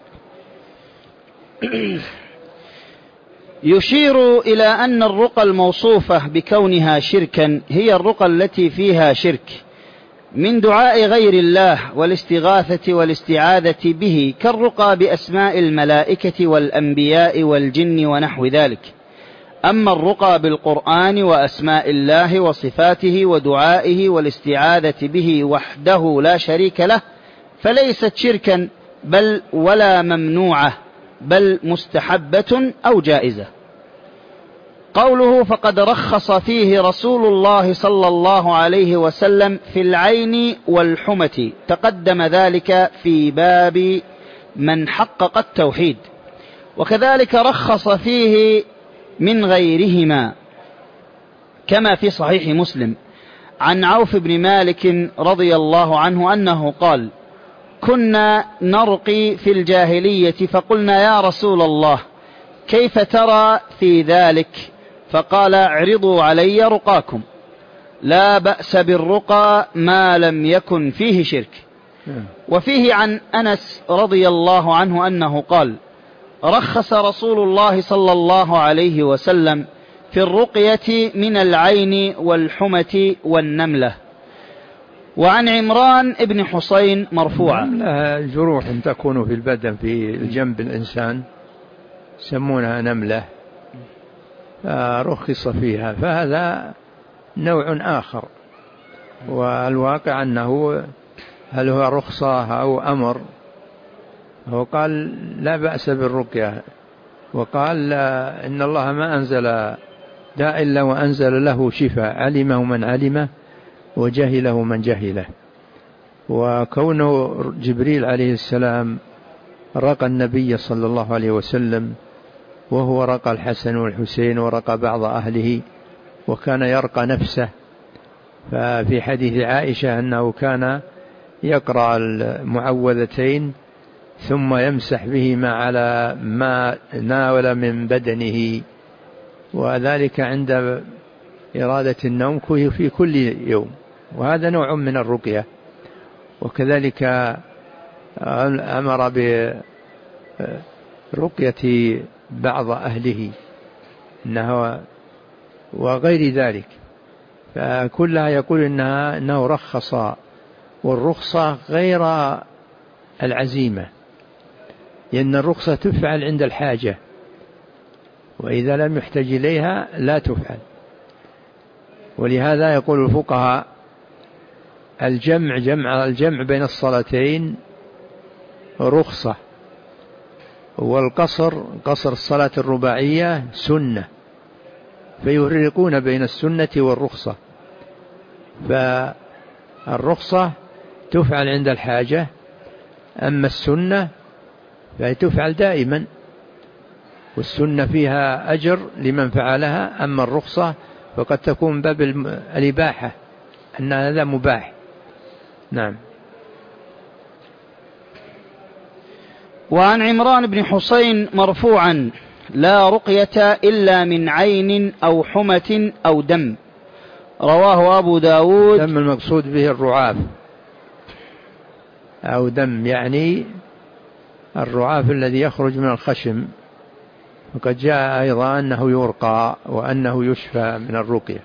يشير إلى أن الرقى الموصوفة بكونها شركا هي الرقى التي فيها شرك من دعاء غير الله والاستغاثة والاستعاذة به، كالرقى بأسماء الملائكة والأنبياء والجن ونحو ذلك. أما الرقى بالقرآن وأسماء الله وصفاته ودعائه والاستعاذة به وحده لا شريك له فليست شركا بل ولا ممنوعة، بل مستحبة أو جائزة. قوله: فقد رخص فيه رسول الله صلى الله عليه وسلم في العين والحمة، تقدم ذلك في باب من حقق التوحيد. وكذلك رخص فيه من غيرهما كما في صحيح مسلم عن عوف بن مالك رضي الله عنه أنه قال: كنا نرقي في الجاهلية فقلنا: يا رسول الله كيف ترى في ذلك؟ فقال: اعرضوا علي رقاكم، لا بأس بالرقى ما لم يكن فيه شرك. وفيه عن أنس رضي الله عنه أنه قال: رخص رسول الله صلى الله عليه وسلم في الرقية من العين والحمة والنملة. وعن عمران ابن حسين مرفوعا: لها جروح تكون في البدن في الجنب الإنسان يسمونها نملة، فرخص فيها، فهذا نوع آخر. والواقع أنه هل هو رخصة أو أمر؟ هو قال لا بأس بالرقية، وقال إن الله ما أنزل داء إلا وأنزل له شفاء، علمه من علمه وجهله من جهله. وكونه جبريل عليه السلام رقى النبي صلى الله عليه وسلم، وهو رقى الحسن والحسين ورقى بعض أهله، وكان يرقى نفسه. ففي حديث عائشة أنه كان يقرأ المعوذتين ثم يمسح بهما على ما ناول من بدنه، وذلك عند إرادة النوم في كل يوم، وهذا نوع من الرقية. وكذلك أمر برقية بعض أهله إنه وغير ذلك، فكلها يقول إنها إنه رخص، والرخصة غير العزيمة، لأن الرخصة تفعل عند الحاجة، وإذا لم يحتج إليها لا تفعل. ولهذا يقول الفقهاء الجمع جمع الجمع بين الصلاتين رخصة، والقصر قصر الصلاة الرباعية سنة، فيفرقون بين السنة والرخصة. فالرخصة تفعل عند الحاجة، أما السنة فهي تفعل دائما، والسنة فيها أجر لمن فعلها، أما الرخصة فقد تكون باب الإباحة، أن هذا مباح. نعم. وعن عمران بن حسين مرفوعا: لا رقية إلا من عين أو حمة أو دم، رواه أبو داود. دم المقصود به الرعاف أو دم، يعني الرعاف الذي يخرج من الخشم، وقد جاء أيضا أنه يرقى وأنه يشفى من الرقية.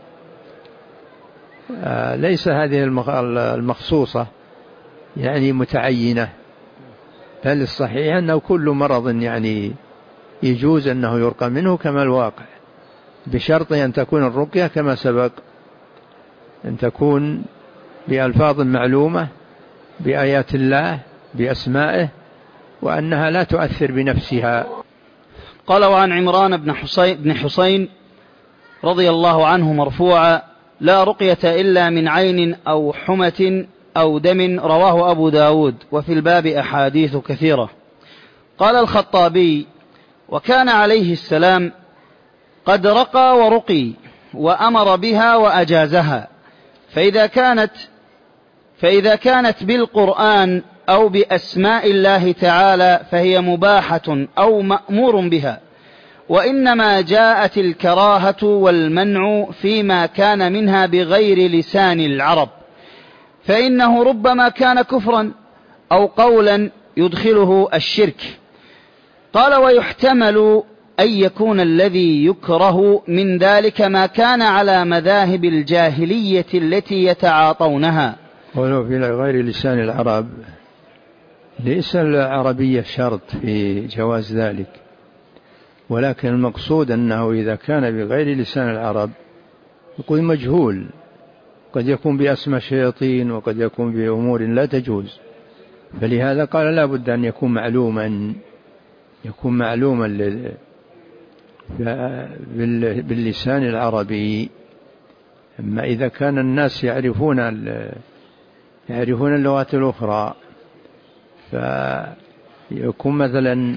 آه ليس هذه المخصوصة يعني متعينة، بل الصحيح أنه كل مرض يعني يجوز أنه يرقى منه كما الواقع، بشرط أن تكون الرقية كما سبق، أن تكون بألفاظ معلومة، بآيات الله، بأسمائه، وأنها لا تؤثر بنفسها. قال: وعن عمران بن حسين, بن حسين رضي الله عنه مرفوعا: لا رقية إلا من عين أو حمة أو دم، رواه أبو داود. وفي الباب أحاديث كثيرة. قال الخطابي: وكان عليه السلام قد رقى ورقي وأمر بها وأجازها، فإذا كانت فإذا كانت بالقرآن أو بأسماء الله تعالى فهي مباحة أو مأمور بها، وإنما جاءت الكراهة والمنع فيما كان منها بغير لسان العرب، فإنه ربما كان كفرا أو قولا يدخله الشرك. قال: ويحتمل أن يكون الذي يكره من ذلك ما كان على مذاهب الجاهلية التي يتعاطونها. ولو في غير لسان العرب، ليس العربية شرط في جواز ذلك، ولكن المقصود أنه إذا كان بغير لسان العرب يقول مجهول، قد يكون بأسماء شياطين وقد يكون بأمور لا تجوز، فلهذا قال لا بد أن يكون معلوما يكون معلوما باللسان العربي. أما إذا كان الناس يعرفون يعرفون اللغات الأخرى، فيكون مثلا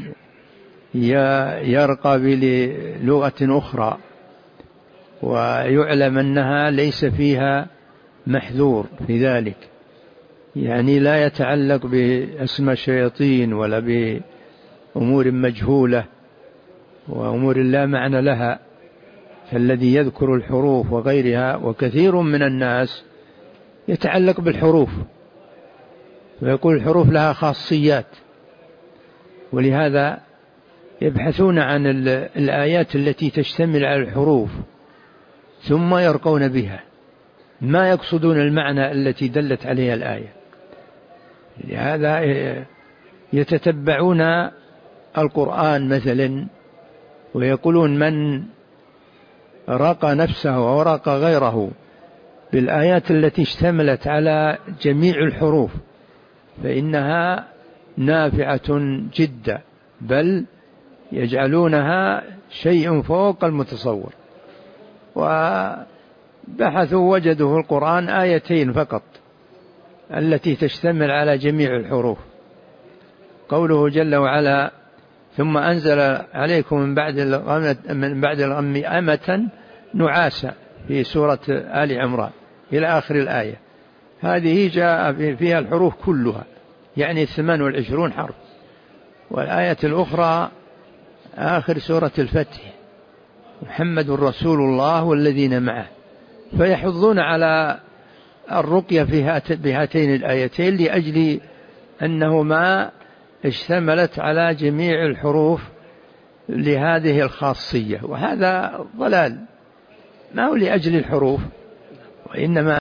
يرقى بلغة أخرى ويعلم أنها ليس فيها محذور في ذلك، يعني لا يتعلق بأسماء الشياطين ولا بأمور مجهولة وأمور لا معنى لها، فالذي يذكر الحروف وغيرها، وكثير من الناس يتعلق بالحروف ويقول الحروف لها خاصيات، ولهذا يبحثون عن الآيات التي تشتمل على الحروف ثم يرقون بها، ما يقصدون المعنى التي دلت عليها الآية. لهذا يتتبعون القرآن مثلا ويقولون من رقى نفسه ورقى غيره بالآيات التي اشتملت على جميع الحروف فإنها نافعة جدا، بل يجعلونها شيء فوق المتصور. وبحثوا وجدوا في القرآن آيتين فقط التي تشتمل على جميع الحروف. قوله جل وعلا: ثم أنزل عليكم من بعد الغم من بعد الغم أمة نعاسا في سورة آل عمران إلى آخر الآية. هذه جاء فيها الحروف كلها، يعني ثمان والعشرون حرف. والآية الأخرى آخر سورة الفتح: محمد رسول الله والذين معه. فيحضون على الرقية بهاتين الآيتين لأجل أنهما اشتملت على جميع الحروف لهذه الخاصية. وهذا ضلال، ما هو لأجل الحروف وإنما